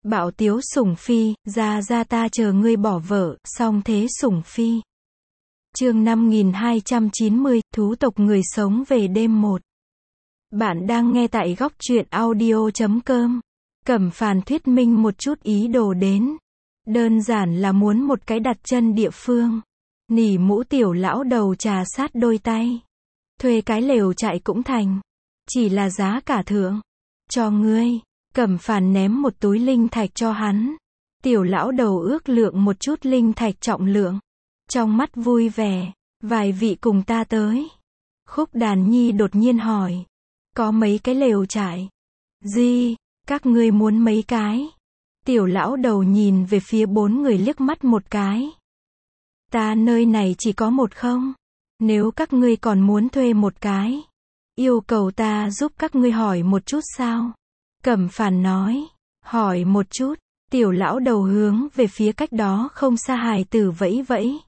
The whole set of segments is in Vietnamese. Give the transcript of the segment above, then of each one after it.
Bạo tiếu Sủng Phi, ra ta chờ ngươi bỏ vợ, song thế Sủng Phi. Chương 5290, thú tộc người sống về đêm 1. Bạn đang nghe tại góc truyện audio.com. Cẩm Phàn thuyết minh một chút ý đồ đến. Đơn giản là muốn một cái đặt chân địa phương. Nỉ mũ tiểu lão đầu trà sát đôi tay. Thuê cái lều trại cũng thành. Chỉ là giá cả thượng. Cho ngươi. Cẩm Phàn ném một túi linh thạch cho hắn. Tiểu lão đầu ước lượng một chút linh thạch trọng lượng. Trong mắt vui vẻ. Vài vị cùng ta tới. Khúc Đàn Nhi đột nhiên hỏi. Có mấy cái lều trại? Gì? Các ngươi muốn mấy cái? Tiểu lão đầu nhìn về phía 4 người liếc mắt một cái. Ta nơi này chỉ có một không? Nếu các ngươi còn muốn thuê một cái, yêu cầu ta giúp các ngươi hỏi một chút sao? Cẩm Phàn nói. Hỏi một chút. Tiểu lão đầu hướng về phía cách đó không xa hài tử vẫy vẫy.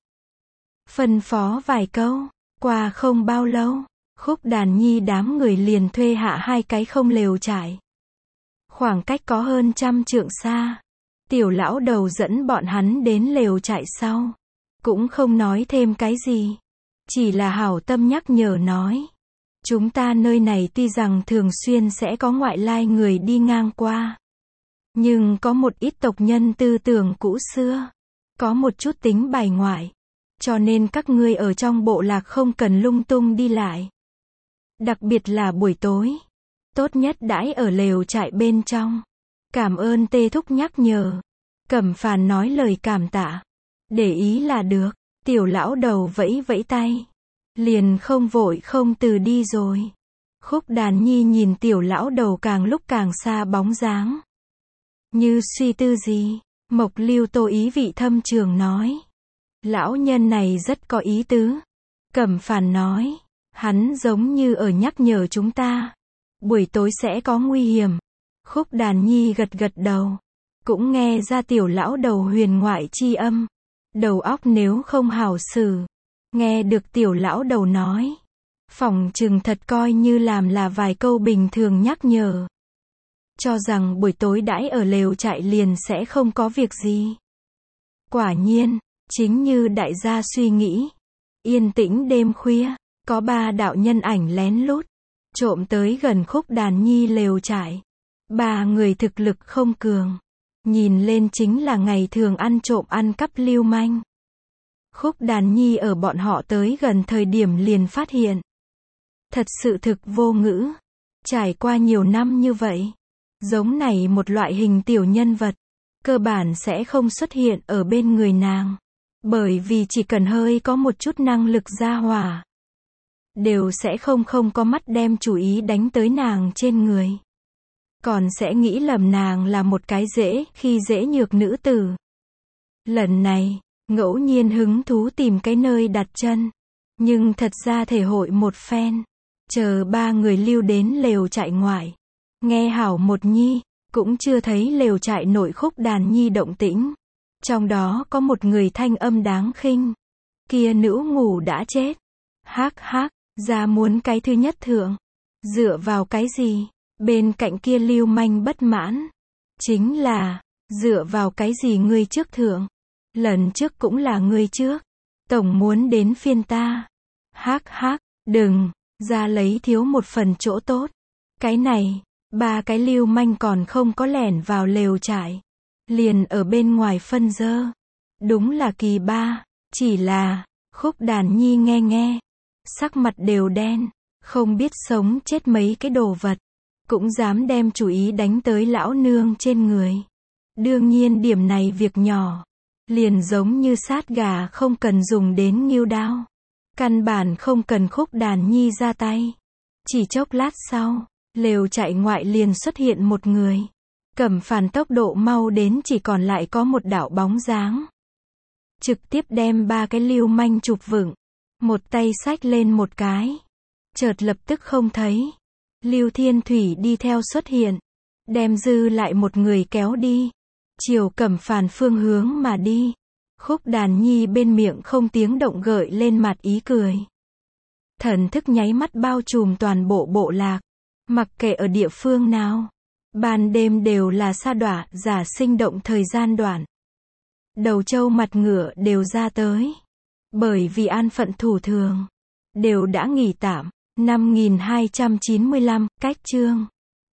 Phân phó vài câu. Qua không bao lâu, Khúc Đàn Nhi đám người liền thuê hạ 2 cái không lều trại. Khoảng cách có hơn 100 trượng xa. Tiểu lão đầu dẫn bọn hắn đến lều trại sau. Cũng không nói thêm cái gì. Chỉ là hảo tâm nhắc nhở nói. Chúng ta nơi này tuy rằng thường xuyên sẽ có ngoại lai người đi ngang qua. Nhưng có một ít tộc nhân tư tưởng cũ xưa. Có một chút tính bài ngoại. Cho nên các ngươi ở trong bộ lạc không cần lung tung đi lại. Đặc biệt là buổi tối. Tốt nhất đãi ở lều trại bên trong. Cảm ơn Tê Thúc nhắc nhở. Cẩm Phàn nói lời cảm tạ. Để ý là được. Tiểu lão đầu vẫy vẫy tay. Liền không vội không từ đi rồi. Khúc Đàn Nhi nhìn tiểu lão đầu càng lúc càng xa bóng dáng. Như suy tư gì. Mộc Lưu Tô ý vị thâm trường nói. Lão nhân này rất có ý tứ. Cẩm Phàn nói. Hắn giống như ở nhắc nhở chúng ta. Buổi tối sẽ có nguy hiểm. Khúc Đàn Nhi gật gật đầu. Cũng nghe ra tiểu lão đầu huyền ngoại chi âm. Đầu óc nếu không hảo xử. Nghe được tiểu lão đầu nói. Phỏng chừng thật coi như làm là vài câu bình thường nhắc nhở. Cho rằng buổi tối đãi ở lều trại liền sẽ không có việc gì. Quả nhiên, chính như đại gia suy nghĩ. Yên tĩnh đêm khuya, có 3 đạo nhân ảnh lén lút. Trộm tới gần Khúc Đàn Nhi lều trại. 3 người thực lực không cường. Nhìn lên chính là ngày thường ăn trộm ăn cắp lưu manh. Khúc Đàn Nhi ở bọn họ tới gần thời điểm liền phát hiện. Thật sự thực vô ngữ. Trải qua nhiều năm như vậy. Giống này một loại hình tiểu nhân vật. Cơ bản sẽ không xuất hiện ở bên người nàng. Bởi vì chỉ cần hơi có một chút năng lực ra hỏa. Đều sẽ không có mắt đem chủ ý đánh tới nàng trên người. Còn sẽ nghĩ lầm nàng là một cái dễ nhược nữ tử. Lần này, ngẫu nhiên hứng thú tìm cái nơi đặt chân. Nhưng thật ra thể hội một phen. Chờ 3 người lưu đến lều trại ngoại. Nghe hảo một nhi, cũng chưa thấy lều trại nội Khúc Đàn Nhi động tĩnh. Trong đó có một người thanh âm đáng khinh. Kia nữ ngủ đã chết. Hắc, ra muốn cái thứ nhất thượng. Dựa vào cái gì? Bên cạnh kia lưu manh bất mãn. Chính là, dựa vào cái gì ngươi trước thượng? Lần trước cũng là ngươi trước. Tổng muốn đến phiên ta. Hắc, đừng, ra lấy thiếu một phần chỗ tốt. Cái này, 3 cái lưu manh còn không có lẻn vào lều trại. Liền ở bên ngoài phân dơ. Đúng là kỳ ba. Chỉ là, Khúc Đàn Nhi nghe. Sắc mặt đều đen. Không biết sống chết mấy cái đồ vật. Cũng dám đem chủ ý đánh tới lão nương trên người. Đương nhiên điểm này việc nhỏ. Liền giống như sát gà không cần dùng đến nghêu đao. Căn bản không cần Khúc Đàn Nhi ra tay. Chỉ chốc lát sau, lều trại ngoại liền xuất hiện một người. Cẩm Phàn tốc độ mau đến chỉ còn lại có một đạo bóng dáng. Trực tiếp đem 3 cái lưu manh chụp vững. Một tay xách lên một cái. Chợt lập tức không thấy. Lưu Thiên Thủy đi theo xuất hiện. Đem dư lại một người kéo đi. Chiều Cẩm Phàn phương hướng mà đi. Khúc Đàn Nhi bên miệng không tiếng động gợi lên mặt ý cười. Thần thức nháy mắt bao trùm toàn bộ bộ lạc. Mặc kệ ở địa phương nào. Ban đêm đều là sa đọa, giả sinh động thời gian đoạn. Đầu trâu mặt ngựa đều ra tới. Bởi vì an phận thủ thường. Đều đã nghỉ tạm. 5295, cách chương.